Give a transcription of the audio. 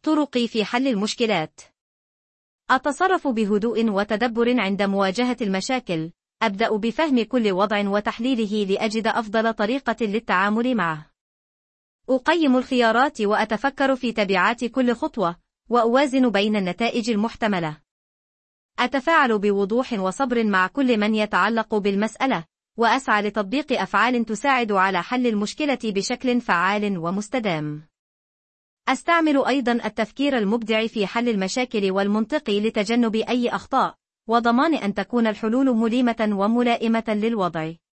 طرقي في حل المشكلات. أتصرف بهدوء وتدبر عند مواجهة المشاكل. أبدأ بفهم كل وضع وتحليله لأجد أفضل طريقة للتعامل معه. أقيم الخيارات وأتفكر في تبعات كل خطوة، وأوازن بين النتائج المحتملة. أتفاعل بوضوح وصبر مع كل من يتعلق بالمسألة، وأسعى لتطبيق أفعال تساعد على حل المشكلة بشكل فعال ومستدام. أستعمل أيضا التفكير المبدع في حل المشاكل والمنطقي لتجنب أي أخطاء، وضمان أن تكون الحلول مليمة وملائمة للوضع.